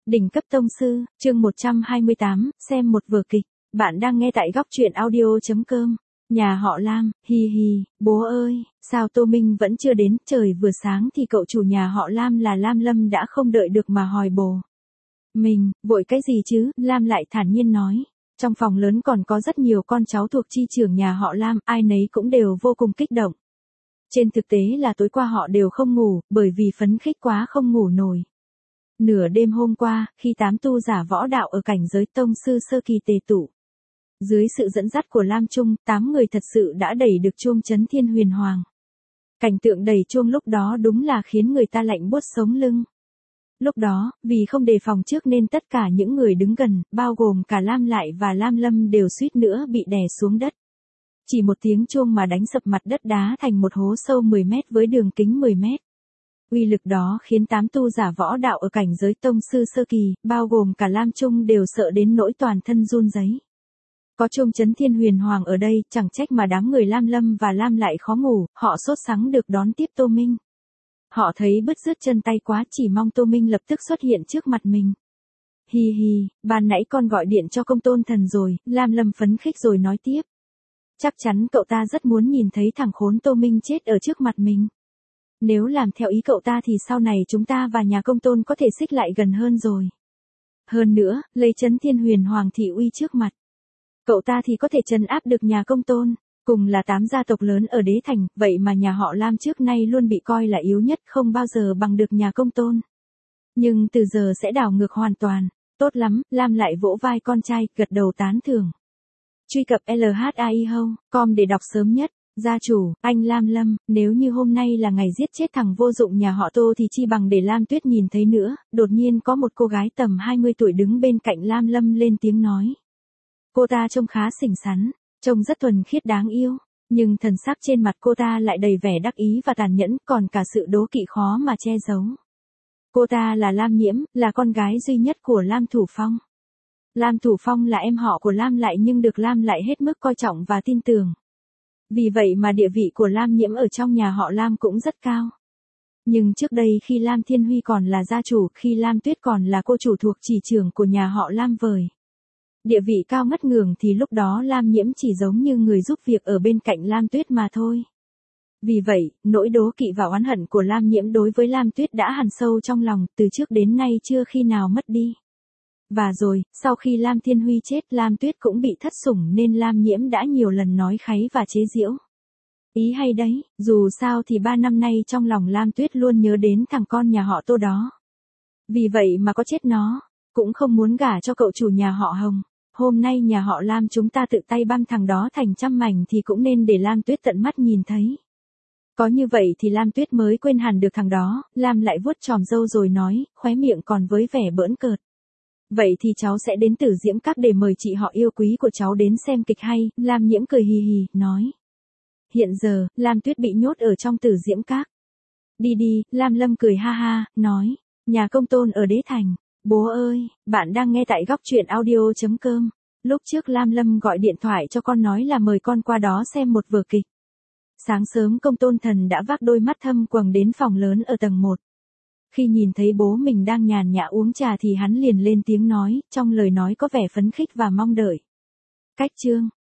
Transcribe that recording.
Đỉnh cấp tông sư, chương 128, xem một vở kịch. Bạn đang nghe tại góc truyện audio.com. Nhà họ Lam, hi hi, bố ơi, sao Tô Minh vẫn chưa đến, trời vừa sáng thì cậu chủ nhà họ Lam là Lam Lâm đã không đợi được mà hỏi bố. Mình, vội cái gì chứ, Lam lại thản nhiên nói. Trong phòng lớn còn có rất nhiều con cháu thuộc chi trưởng nhà họ Lam, ai nấy cũng đều vô cùng kích động. Trên thực tế là tối qua họ đều không ngủ, bởi vì phấn khích quá không ngủ nổi. Nửa đêm hôm qua, khi 8 tu giả võ đạo ở cảnh giới tông sư sơ kỳ tề tụ. Dưới sự dẫn dắt của Lam Trung, 8 người thật sự đã đẩy được chuông chấn thiên huyền hoàng. Cảnh tượng đẩy chuông lúc đó đúng là khiến người ta lạnh buốt sống lưng. Lúc đó, vì không đề phòng trước nên tất cả những người đứng gần, bao gồm cả Lam Lại và Lam Lâm đều suýt nữa bị đè xuống đất. Chỉ một tiếng chuông mà đánh sập mặt đất đá thành một hố sâu 10 mét với đường kính 10 mét. Uy lực đó khiến 8 tu giả võ đạo ở cảnh giới tông sư sơ kỳ, bao gồm cả Lam Trung đều sợ đến nỗi toàn thân run rẩy. Có chuông chấn thiên huyền hoàng ở đây, chẳng trách mà đám người Lam Lâm và Lam Lại khó ngủ, họ sốt sắng được đón tiếp Tô Minh. Họ thấy bứt rứt chân tay quá, chỉ mong Tô Minh lập tức xuất hiện trước mặt mình. Hi hi, ban nãy con gọi điện cho công tôn thần rồi, Lam Lâm phấn khích rồi nói tiếp. Chắc chắn cậu ta rất muốn nhìn thấy thằng khốn Tô Minh chết ở trước mặt mình. Nếu làm theo ý cậu ta thì sau này chúng ta và nhà công tôn có thể xích lại gần hơn rồi. Hơn nữa, lấy chấn thiên huyền hoàng thị uy trước mặt. Cậu ta thì có thể trấn áp được nhà công tôn, cùng là 8 gia tộc lớn ở đế thành, vậy mà nhà họ Lam trước nay luôn bị coi là yếu nhất, không bao giờ bằng được nhà công tôn. Nhưng từ giờ sẽ đảo ngược hoàn toàn, tốt lắm, Lam lại vỗ vai con trai, gật đầu tán thưởng. Truy cập LHAIHO.com để đọc sớm nhất. Gia chủ, anh Lam Lâm, nếu như hôm nay là ngày giết chết thằng vô dụng nhà họ Tô thì chi bằng để Lam Tuyết nhìn thấy nữa. Đột nhiên có một cô gái tầm 20 tuổi đứng bên cạnh Lam Lâm lên tiếng nói. Cô ta trông khá xinh xắn, trông rất thuần khiết đáng yêu, nhưng thần sắc trên mặt cô ta lại đầy vẻ đắc ý và tàn nhẫn, còn cả sự đố kỵ khó mà che giấu. Cô ta là Lam Nhiễm, là con gái duy nhất của Lam Thủ Phong. Lam Thủ Phong là em họ của Lam Lại nhưng được Lam Lại hết mức coi trọng và tin tưởng. Vì vậy mà địa vị của Lam Nhiễm ở trong nhà họ Lam cũng rất cao. Nhưng trước đây khi Lam Thiên Huy còn là gia chủ, khi Lam Tuyết còn là cô chủ thuộc chỉ trưởng của nhà họ Lam vời. Địa vị cao ngất ngường thì lúc đó Lam Nhiễm chỉ giống như người giúp việc ở bên cạnh Lam Tuyết mà thôi. Vì vậy, nỗi đố kỵ và oán hận của Lam Nhiễm đối với Lam Tuyết đã hằn sâu trong lòng, từ trước đến nay chưa khi nào mất đi. Và rồi, sau khi Lam Thiên Huy chết, Lam Tuyết cũng bị thất sủng nên Lam Nhiễm đã nhiều lần nói kháy và chế giễu. Ý hay đấy, dù sao thì 3 năm nay trong lòng Lam Tuyết luôn nhớ đến thằng con nhà họ Tô đó. Vì vậy mà có chết nó, cũng không muốn gả cho cậu chủ nhà họ Hồng. Hôm nay nhà họ Lam chúng ta tự tay băm thằng đó thành trăm mảnh thì cũng nên để Lam Tuyết tận mắt nhìn thấy. Có như vậy thì Lam Tuyết mới quên hẳn được thằng đó. Lam lại vuốt chòm râu rồi nói, khóe miệng còn với vẻ bỡn cợt. Vậy thì cháu sẽ đến Tử Diễm Các để mời chị họ yêu quý của cháu đến xem kịch hay. Lam Nhiễm cười hì hì, nói. Hiện giờ, Lam Tuyết bị nhốt ở trong Tử Diễm Các. Đi đi, Lam Lâm cười ha ha, nói. Nhà công tôn ở đế thành. Bố ơi, bạn đang nghe tại góc truyện audio.com. Lúc trước Lam Lâm gọi điện thoại cho con nói là mời con qua đó xem một vở kịch. Sáng sớm công tôn thần đã vác đôi mắt thâm quầng đến phòng lớn ở tầng 1. Khi nhìn thấy bố mình đang nhàn nhã uống trà thì hắn liền lên tiếng nói, trong lời nói có vẻ phấn khích và mong đợi. Cách chương,